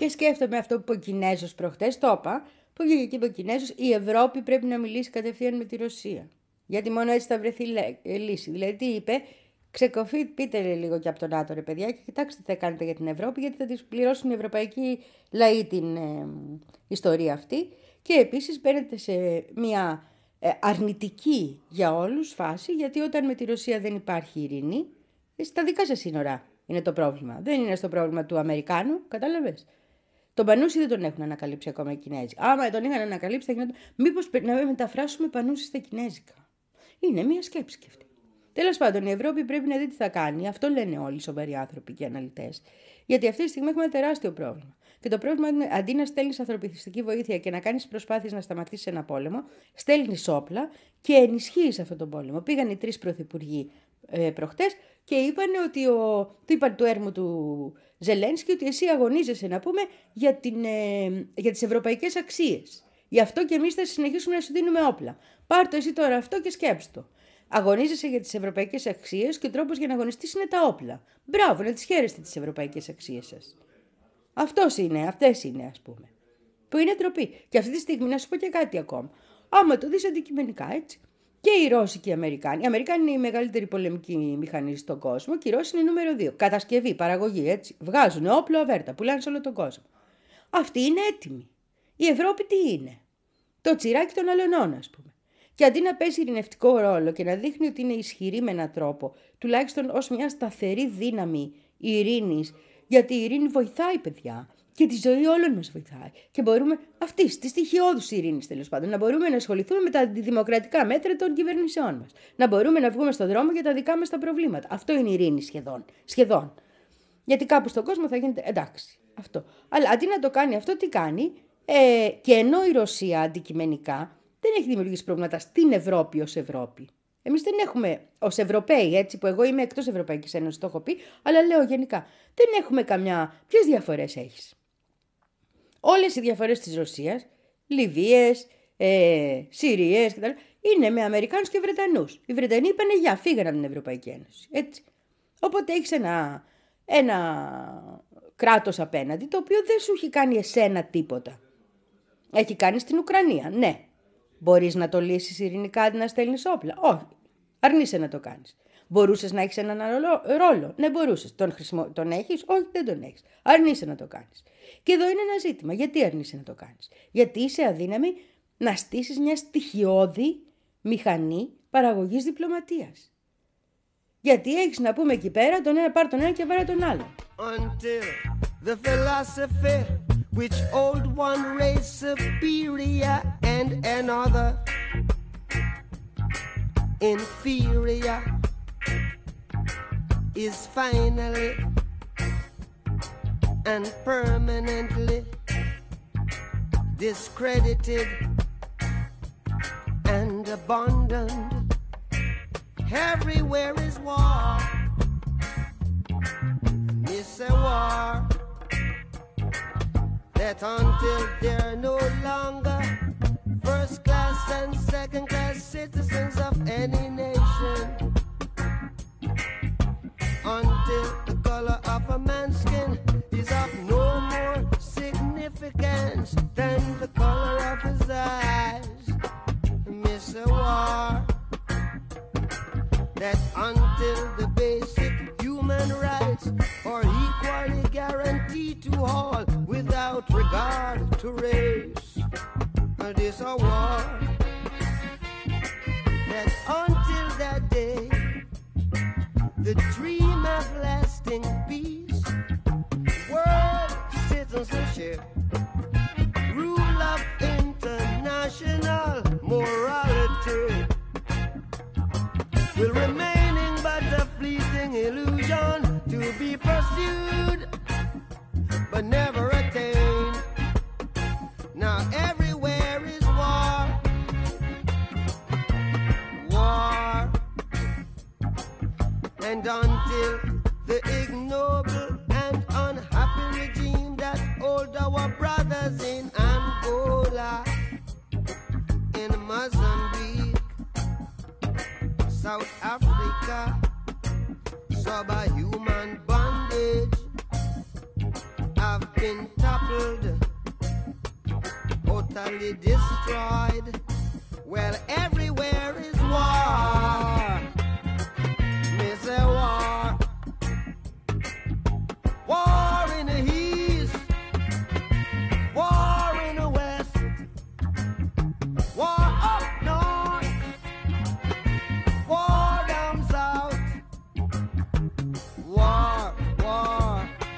Και σκέφτομαι αυτό που είπε ο Κινέζος προχτές, το είπα, που βγήκε και είπε ο Κινέζος, η Ευρώπη πρέπει να μιλήσει κατευθείαν με τη Ρωσία. Γιατί μόνο έτσι θα βρεθεί λύση. Δηλαδή τι είπε, ξεκοφή, πείτε λίγο και από τον ΝΑΤΟ ρε παιδιά και κοιτάξτε τι θα κάνετε για την Ευρώπη, γιατί θα τις πληρώσουν οι ευρωπαϊκοί λαοί την ε, ιστορία αυτή. Και επίσης μπαίνετε σε μια ε, αρνητική για όλους φάση, γιατί όταν με τη Ρωσία δεν υπάρχει ειρήνη, στα δικά σας σύνορα είναι το πρόβλημα. Δεν είναι στο πρόβλημα του Αμερικάνου, κατάλαβες. Τον Πανούσι δεν τον έχουν ανακαλύψει ακόμα οι Κινέζοι. Άμα τον είχαν ανακαλύψει, θα γινόταν. Μήπως να μεταφράσουμε Πανούσι στα Κινέζικα. Είναι μια σκέψη και αυτή. Τέλος πάντων, η Ευρώπη πρέπει να δει τι θα κάνει. Αυτό λένε όλοι οι σοβαροί άνθρωποι και αναλυτές. Γιατί αυτή τη στιγμή έχουμε ένα τεράστιο πρόβλημα. Και το πρόβλημα είναι αντί να στέλνεις ανθρωπιστική βοήθεια και να κάνεις προσπάθειες να σταματήσεις ένα πόλεμο, στέλνεις όπλα και ενισχύεις αυτόν τον πόλεμο. Πήγαν οι τρεις πρωθυπουργοί ε, προχτές και είπαν ότι ο, του είπαν του έρμου του Ζελένσκι ότι εσύ αγωνίζεσαι, να πούμε, για, την, ε, για τις ευρωπαϊκές αξίες. Γι' αυτό και εμείς θα συνεχίσουμε να σου δίνουμε όπλα. Πάρ' το εσύ τώρα αυτό και σκέψου το. Αγωνίζεσαι για τις ευρωπαϊκές αξίες και ο τρόπος για να αγωνιστείς είναι τα όπλα. Μπράβο, να τις χαίρεστε τις ευρωπαϊκές αξίες σας. Αυτός είναι, αυτές είναι, ας πούμε. Που είναι ντροπή. Και αυτή τη στιγμή να σου πω και κάτι ακόμα. Άμα το δεις αντικειμενικά, έτσι. Και οι Ρώσοι και οι Αμερικάνοι. Οι Αμερικάνοι είναι η μεγαλύτερη πολεμική μηχανή στον κόσμο και οι Ρώσοι είναι νούμερο δύο. Κατασκευή, παραγωγή, έτσι. Βγάζουν όπλο αβέρτα, πουλάνε σε όλο τον κόσμο. Αυτοί είναι έτοιμοι. Η Ευρώπη τι είναι? Το τσιράκι των αλωνών, ας πούμε. Και αντί να παίζει ειρηνευτικό ρόλο και να δείχνει ότι είναι ισχυρή με έναν τρόπο, τουλάχιστον ως μια σταθερή δύναμη ειρήνης, γιατί η ειρήνη βοηθάει, παιδιά, και τη ζωή όλων μας βοηθάει. Και μπορούμε, αυτή τη στοιχειώδους ειρήνης τέλος πάντων, να μπορούμε να ασχοληθούμε με τα αντιδημοκρατικά μέτρα των κυβερνήσεών μας. Να μπορούμε να βγούμε στον δρόμο για τα δικά μας τα προβλήματα. Αυτό είναι η ειρήνη σχεδόν. σχεδόν. Γιατί κάπου στον κόσμο θα γίνεται εντάξει. Αυτό. Αλλά αντί να το κάνει αυτό, τι κάνει? Ε, και ενώ η Ρωσία αντικειμενικά δεν έχει δημιουργήσει προβλήματα στην Ευρώπη ως Ευρώπη. Εμείς δεν έχουμε ως Ευρωπαίοι, έτσι που εγώ είμαι εκτός Ευρωπαϊκής Ένωσης, το έχω πει, αλλά λέω γενικά, δεν έχουμε καμιά. Ποιες διαφορές έχεις? Όλες οι διαφορές της Ρωσίας, Λιβύες, ε, Συρίες κτλ. Είναι με Αμερικάνους και Βρετανούς. Οι Βρετανοί είπανε γεια, φύγανε από την Ευρωπαϊκή Ένωση. Έτσι. Οπότε έχεις ένα, ένα κράτος απέναντι, το οποίο δεν σου έχει κάνει εσένα τίποτα. Έχει κάνει στην Ουκρανία, ναι. Μπορείς να το λύσεις ειρηνικά αντί να στέλνεις όπλα? Όχι. Αρνείσαι να το κάνεις. Μπορούσες να έχεις έναν ρόλο? Ναι, μπορούσες. Τον, χρησιμο... τον έχεις? Όχι, δεν τον έχεις. Αρνείσαι να το κάνεις. Και εδώ είναι ένα ζήτημα. Γιατί αρνείσαι να το κάνεις? Γιατί είσαι αδύναμη να στήσεις μια στοιχειώδη μηχανή παραγωγής διπλωματίας. Γιατί έχεις, να πούμε εκεί πέρα, τον ένα πάρ' τον ένα και βάρε τον άλλο. Until the philosophy which old one race superior and another inferior is finally and permanently discredited and abandoned. Everywhere is war. It's a war that until they're no longer first class and second class citizens of any nation, until the color of a man's skin is of no more significance than the color of his eyes. Miss a war that until the basic human rights are equally guaranteed to all without regard to race. This a war that until that day, the dream of lasting peace, world citizenship, rule of international morality will remaining but a fleeting illusion to be pursued but never attained. Now everywhere is war, war, and until the ignoble and unhappy regime that hold our brothers in Angola, in Mozambique, South Africa, subhuman bondage, have been been toppled, totally destroyed. Well, everywhere is war. Me say war. War in the east, war in the west, war up north, war down south. War, war,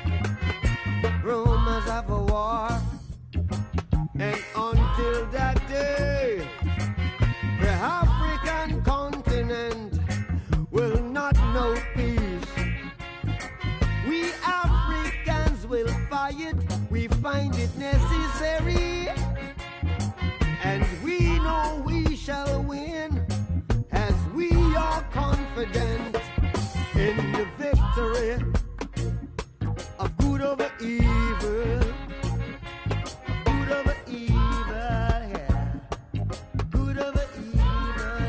rumors of a war. And until that day, the African continent will not know peace. We Africans will fight, we find it necessary. And we know we shall win, as we are confident in the victory of good over evil. Good over evil, yeah. Good over evil.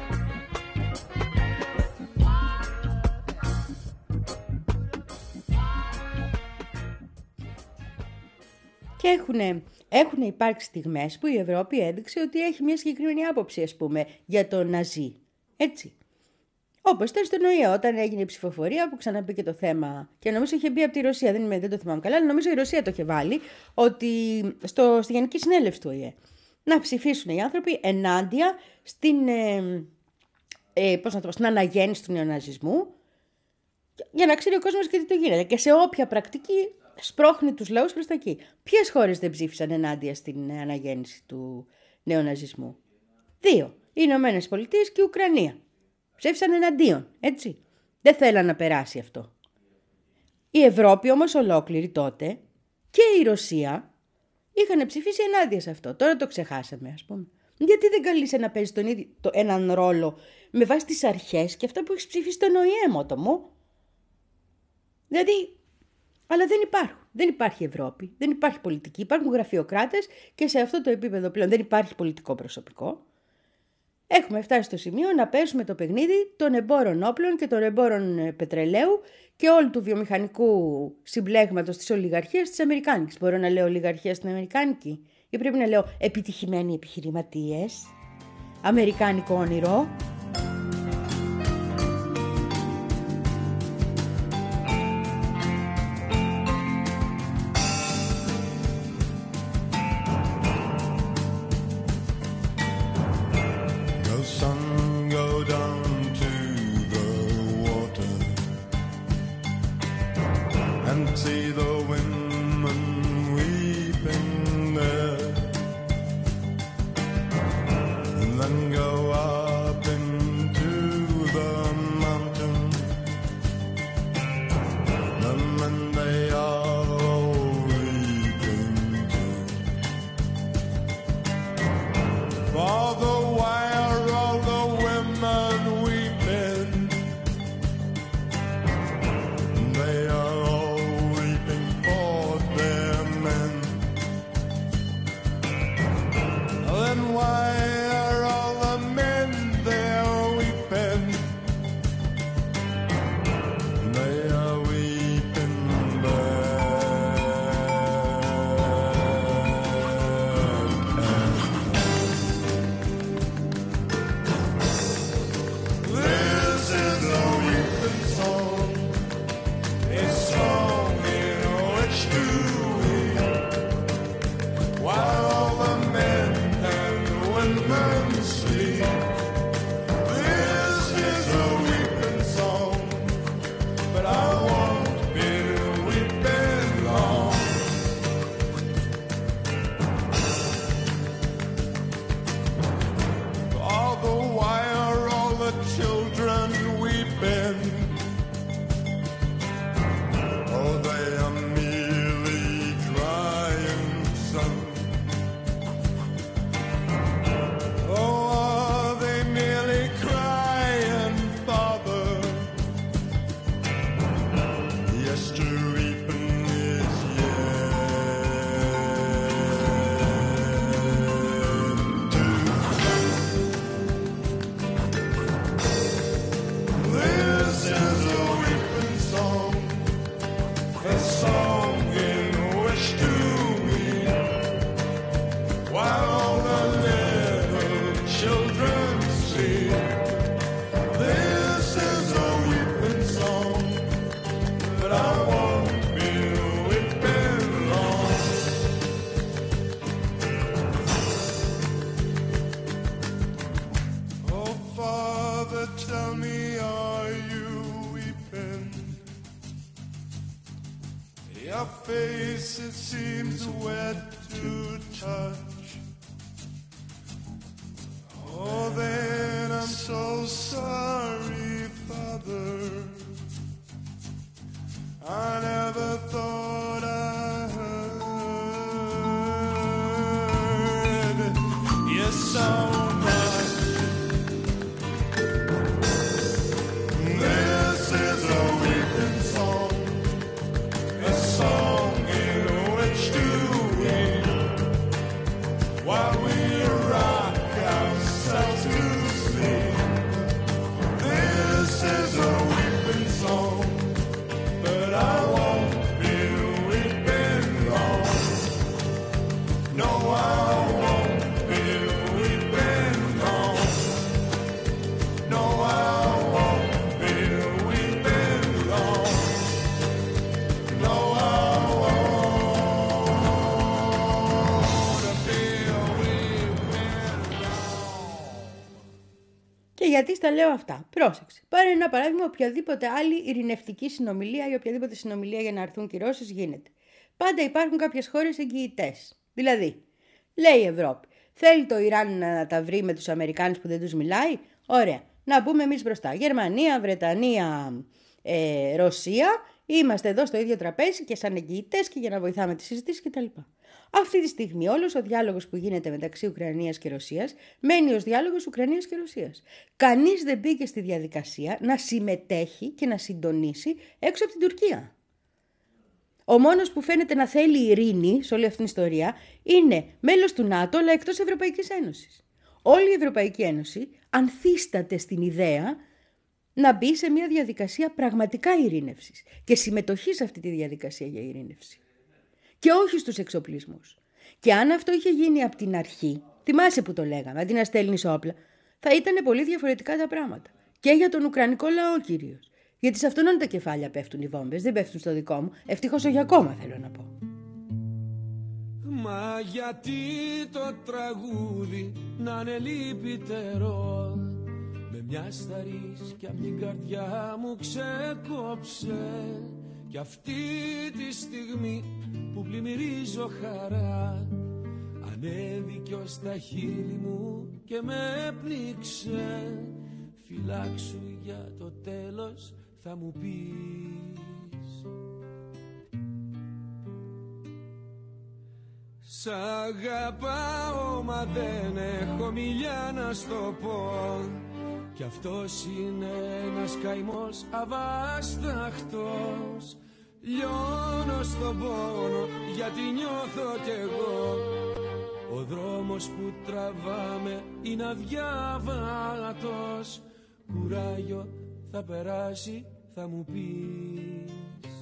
Και έχουνε, έχουν υπάρξει στιγμές που η Ευρώπη έδειξε ότι έχει μια συγκεκριμένη άποψη, ας πούμε, για το Ναζί. Έτσι. Όπως ήταν στον Ο Ε Ε, όταν έγινε η ψηφοφορία που ξαναμπήκε το θέμα. Και νομίζω είχε μπει από τη Ρωσία, δεν, είμαι, δεν το θυμάμαι καλά, αλλά νομίζω η Ρωσία το είχε βάλει, ότι στο, στη Γενική Συνέλευση του Ο Ε Ε να ψηφίσουν οι άνθρωποι ενάντια στην, ε, ε, πώς να το πω, στην αναγέννηση του νεοναζισμού, για να ξέρει ο κόσμος και τι το γίνεται. Και σε όποια πρακτική σπρώχνει τους λαούς προς τα εκεί. Ποιες χώρες δεν ψήφισαν ενάντια στην αναγέννηση του νεοναζισμού? Δύο. Οι Ηνωμένες Πολιτείες και η Ουκρανία. Ψήφισαν εναντίον, έτσι. Δεν θέλαν να περάσει αυτό. Η Ευρώπη όμως ολόκληρη τότε και η Ρωσία είχαν ψηφίσει ενάντια σε αυτό. Τώρα το ξεχάσαμε, ας πούμε. Γιατί δεν καλείσαι να παίζει τον ίδιο, το, έναν ρόλο με βάση τις αρχές και αυτά που έχεις ψηφίσει στον Ο Ε Ε, μότο μου? Δηλαδή, αλλά δεν υπάρχουν. Δεν υπάρχει Ευρώπη, δεν υπάρχει πολιτική, υπάρχουν γραφειοκράτες και σε αυτό το επίπεδο πλέον δεν υπάρχει πολιτικό προσωπικό. Έχουμε φτάσει στο σημείο να παίζουμε το παιχνίδι των εμπόρων όπλων και των εμπόρων πετρελαίου και όλου του βιομηχανικού συμπλέγματος της ολιγαρχίας της Αμερικάνικης. Μπορώ να λέω ολιγαρχία στην Αμερικάνικη ή πρέπει να λέω επιτυχημένοι επιχειρηματίες, αμερικάνικο όνειρο? tell me, are you weeping? Your face, it seems wet to touch. Oh, then I'm so sorry, Father. I never thought I heard you so much. This is a weeping song, a song in which to weep while we rock ourselves to sleep. This is a weeping song, but I won't be weeping long. No, I won't be weeping long. No, I won't be weeping long. No, I won't be weeping long. Και γιατί στα λέω αυτά? Πρόσεξε. Πάρε ένα παράδειγμα, οποιαδήποτε άλλη ειρηνευτική συνομιλία ή οποιαδήποτε συνομιλία για να αρθούν κυρώσεις γίνεται. Πάντα υπάρχουν κάποιες χώρες εγγυητές. Δηλαδή, λέει η Ευρώπη, θέλει το Ιράν να τα βρει με τους Αμερικάνους που δεν τους μιλάει. Ωραία. Να μπούμε εμείς μπροστά. Γερμανία, Βρετανία, ε, Ρωσία. Είμαστε εδώ στο ίδιο τραπέζι και σαν εγγυητές και για να βοηθάμε τις συζητήσεις κτλ. Αυτή τη στιγμή όλος ο διάλογος που γίνεται μεταξύ Ουκρανίας και Ρωσίας μένει ως διάλογος Ουκρανίας και Ρωσίας. Κανείς δεν μπήκε στη διαδικασία να συμμετέχει και να συντονίσει έξω από την Τουρκία. Ο μόνος που φαίνεται να θέλει ειρήνη σε όλη αυτή την ιστορία είναι μέλος του ΝΑΤΟ αλλά εκτός Ευρωπαϊκής Ένωσης. Όλη η Ευρωπαϊκή Ένωση ανθίσταται στην ιδέα να μπει σε μια διαδικασία πραγματικά ειρήνευσης και συμμετοχή σε αυτή τη διαδικασία για ειρήνευση. Και όχι στους εξοπλισμούς. Και αν αυτό είχε γίνει από την αρχή, θυμάσαι που το λέγαμε, αντί να στέλνεις όπλα, θα ήταν πολύ διαφορετικά τα πράγματα. Και για τον Ουκρανικό λαό κυρίως. Γιατί σε αυτόν τα κεφάλια πέφτουν οι βόμβες, δεν πέφτουν στο δικό μου. Ευτυχώς όχι ακόμα, θέλω να πω. Μα γιατί το τραγούδι να είναι λυπητερό, με μια σταρίς κι απ' την καρδιά μου ξεκόψε. Κι αυτή τη στιγμή που πλημμυρίζω χαρά, ανέβηκε ως τα χείλη μου και με πνίξε. Φυλάξου για το τέλος θα μου πεις. Σ' αγαπάω μα δεν έχω μιλιά να στο πω, κι αυτός είναι ένας καημός αβάσταχτος. Λιώνω στον πόνο γιατί νιώθω κι εγώ, ο δρόμος που τραβάμε είναι αδιάβατος. Κουράγιο θα περάσει θα μου πεις.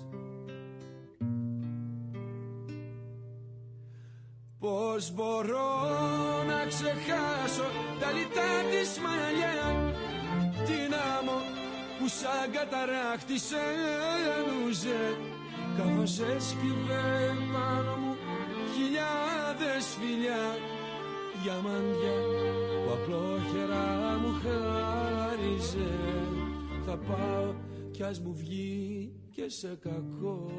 Πώς μπορώ να ξεχάσω τα λιτά της μαλλιά, την άμμο που σαν καταράχτησε λούζε, καθώς έσκυβε πάνω μου χιλιάδες φιλιά, διαμάντια που απλόχερα μου χάριζε. Θα πάω κι ας μου βγει και σε κακό.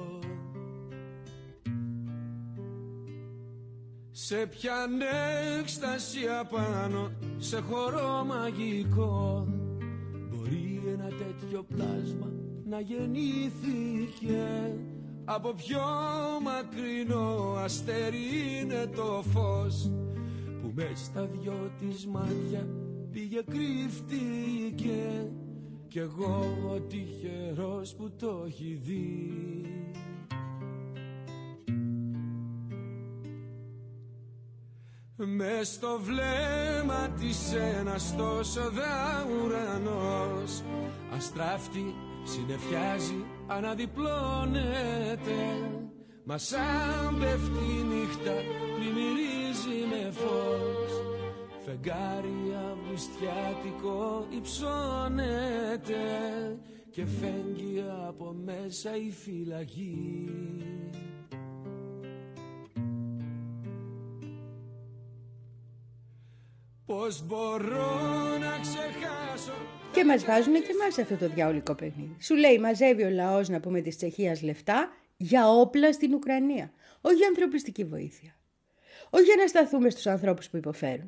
Σε πιαν έκσταση απάνω, σε χώρο μαγικό. Μπορεί ένα τέτοιο πλάσμα να γεννήθηκε από πιο μακρινό αστέρι, είναι το φως που μες στα δυο της μάτια πήγε κρύφτηκε. Κι εγώ ο τυχερός που το έχει δει. Μες στο βλέμμα της ένας τόσο δα ουρανός, αστράφτη συννεφιάζει, αναδιπλώνεται. Μα σαν πέφτει η νύχτα πλημμυρίζει με φως, φεγγάρι αυγουστιάτικο υψώνεται και φέγγει από μέσα η φυλακή. Πώς μπορώ να ξεχάσω Και μας βάζουν και εμάς σε αυτό το διαολικό παιχνίδι. Σου λέει, μαζεύει ο λαός, να πούμε, της Τσεχίας λεφτά για όπλα στην Ουκρανία. Όχι για ανθρωπιστική βοήθεια. Όχι για να σταθούμε στους ανθρώπους που υποφέρουν.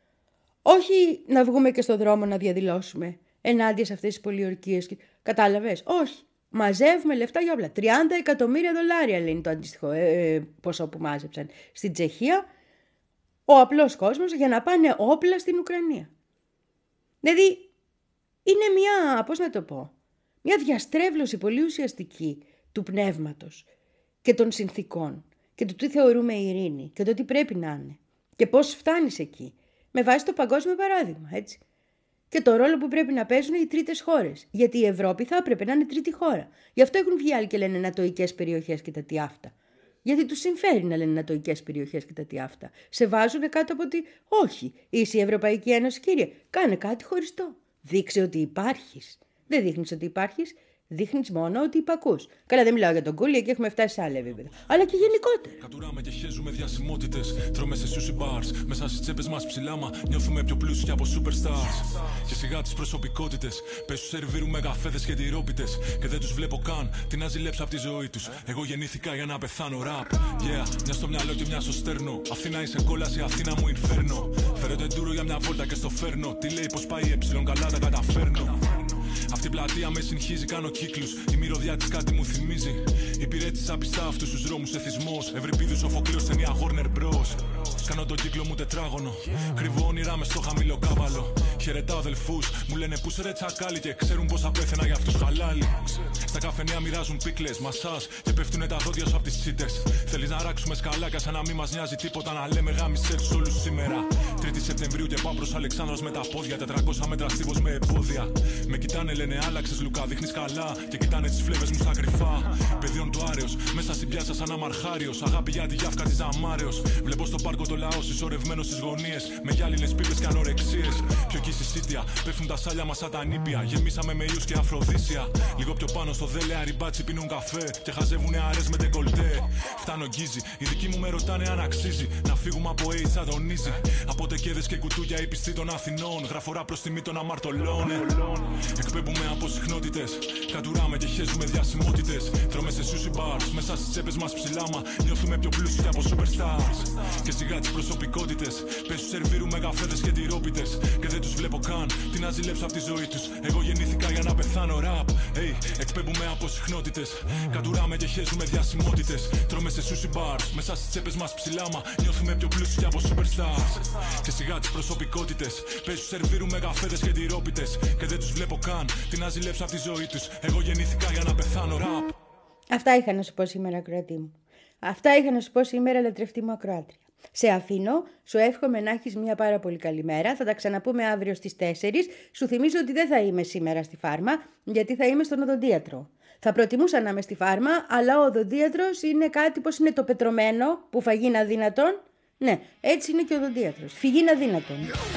Όχι να βγούμε και στον δρόμο να διαδηλώσουμε ενάντια σε αυτές τις πολιορκίες. Κατάλαβες? Όχι. Μαζεύουμε λεφτά για όπλα. τριάντα εκατομμύρια δολάρια λένε το αντίστοιχο ε, ποσό που μάζεψαν στην Τσεχία ο απλός κόσμος για να πάνε όπλα στην Ουκρανία. Δηλαδή είναι μια, πώς να το πω, μια διαστρέβλωση πολύ ουσιαστική του πνεύματος και των συνθήκων και του τι θεωρούμε ειρήνη και το τι πρέπει να είναι και πώς φτάνεις εκεί με βάση το παγκόσμιο παράδειγμα, έτσι. Και το ρόλο που πρέπει να παίζουν οι τρίτες χώρες. Γιατί η Ευρώπη θα έπρεπε να είναι τρίτη χώρα. Γι' αυτό έχουν βγει άλλοι και λένε νατοικές περιοχές και τα τι αυτά. Γιατί τους συμφέρει να λένε νατοικές περιοχές και τα τι αυτά. Σε βάζουν κάτω από ότι όχι, είσαι η Ευρωπαϊκή Ένωση, κύριε. Κάνε κάτι χωριστό. Δείξε ότι υπάρχεις. Δεν δείχνεις ότι υπάρχεις. Δείχνεις μόνο ότι υπακούς. Καλά, δεν μιλάω για τον Κούλι, εκεί έχουμε φτάσει σε άλλα επίπεδα. Αλλά και γενικότερα. Κατουράμε και χέζουμε διασημότητες. Τρώμε σε sushi bars. Μέσα στις τσέπες μας ψηλάμα. Νιώθουμε πιο πλούσιοι από superstars. Και σιγά τις προσωπικότητες. Πες σου σερβίρουμε καφέδες και τυρόπιτες. Και δεν τους βλέπω καν. Τι να ζηλέψω από τη ζωή τους. Εγώ γεννήθηκα για να πεθάνω ραπ. Yeah, μια στο μυαλό και μια στο στέρνο. Αθήνα είσαι κόλαση, Αθήνα μου inferno. Φέρω το εντούρο για μια βόλτα και στο φέρνω. Τι λέει πως πάει ε, καλά τα καταφέρνω. Αυτή η πλατεία με συγχύζει, κάνω κύκλους. Η μυρωδιά της κάτι μου θυμίζει. Υπηρέτησα πιστά αυτούς τους δρόμους εθισμός. Ευρυπίδους ο Φοκλέος ταινία Warner Bros. Κάνω τον κύκλο μου τετράγωνο. Κρυβώ όνειρά μες στο χαμηλό κάβαλο. Χαιρετάω αδελφούς, μου λένε πού σε ρε τσακάλι και ξέρουν πως απέθαινα για αυτούς χαλάλι. Στα καφενεία μοιράζουν πίκλες, μασάζ και πέφτουνε τα δόντια σου απ' τις τσίτες. Θέλεις να ράξουμε σκαλάκια σαν να μην μας νοιάζει τίποτα, να λέμε γάμισέ τους όλους σήμερα. Τρίτη Σεπτεμβρίου και πάω προς Αλεξάνδρος με τα πόδια. τετρακόσια μέτρα στίβος με εμπόδια. Με κοιτάνε, λένε άλλαξες Λουκά, δείχνεις καλά. Και κοιτάνε τις φλέβες μου στα κρυφά. Παιδιών του Άρεος, μέσα στην πιάτσα σαν αμαρχάριος. Αγάπη για τη γιάφκα της Ζαμάρεος. Βλέπω στο πάρκο το λαό συσσωρευμένο στις γωνίες. Με γυάλινες πίπες και ανορεξίες. Πιο εκεί στη Σίτια πέφτουν τα σάλια μας σαν τα νήπια. Γεμίσαμε με ιούς και αφροδίσια. Λίγο πιο πάνω στο δέλεα αριμπάτσι πίνουν καφέ. Και χαζεύουνε αρές με ντεκολτέ. Φτάνω γκίζι, οι δικοί μου με ρωτάνε αν αξίζει. Να φύγουμε από AIDS σαν τον Easy. Από τεκέδες και κουτούγια η πιστή των Αθηνών. Γραφορά προς τιμή των αμαρτωλών. Εκπέμπουμε από συχνότητες. Κατουράμε και χέζουμε διασημότητες. Τρώμε σε sushi bars. Μέσα στις τσέπες μας ψηλάμα. Νιώθουμε πιο πλούσιοι από superstars. Και σιγά τις προσωπικότητες. Πες σου σερβίρουμε καφέδες και τυρόπιτες. Και δεν τους βλέπω καν. Τι να ζηλέψω από τη ζωή τους. Εγώ γεννήθηκα για να πεθάνω ραπ. Hey, εκπέμπουμε από συχνότητες. Κατουράμε και χέζουμε διασημότητες. Τρώμε σε sushi bars. Μέσα στις τσέπες μας ψηλάμα. Νιώθουμε πιο πλούσιοι από superstars. Και σιγά τις προσωπικότητες. Πες σου σερβίρουμε καφέδες και τυρόπιτες. Και δεν τους βλέπω καν. Τι να ζηλέψω από τη ζωή τους. Εγώ γεννήθηκα για να πεθάνω ραπ. Αυτά είχα να σου πω σήμερα, ακροατή μου. Αυτά είχα να σου πω σήμερα, λατρευτή μου ακροάτρια. Σε αφήνω, σου εύχομαι να έχεις μια πάρα πολύ καλή μέρα. Θα τα ξαναπούμε αύριο στις τέσσερις. Σου θυμίζω ότι δεν θα είμαι σήμερα στη Φάρμα, γιατί θα είμαι στον οδοντίατρο. Θα προτιμούσα να είμαι στη Φάρμα, αλλά ο οδοντίατρος είναι κάτι πως είναι το πετρωμένο που φαγήν αδύνατον. Ναι, έτσι είναι και ο οδοντίατρος. Φυγήν αδύνατον.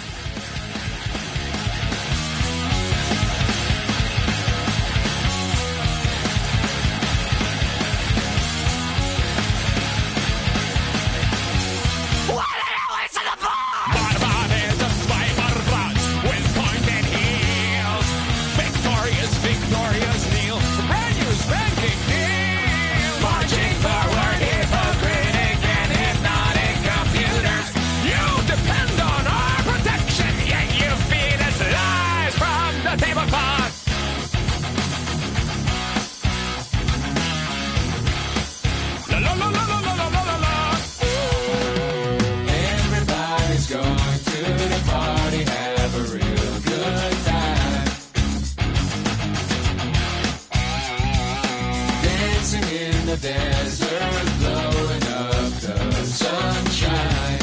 Desert blowing up the sunshine.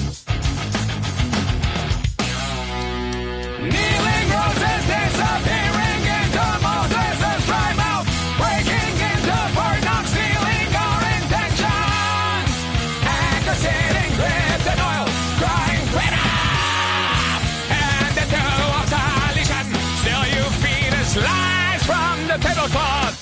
Kneeling roses disappearing into Moses' dry mouth, breaking into Fort Knox, stealing our intentions. Anchor sitting gripped in oil, crying freedom. And the dough of salvation, still you feed us lies from the tablecloth.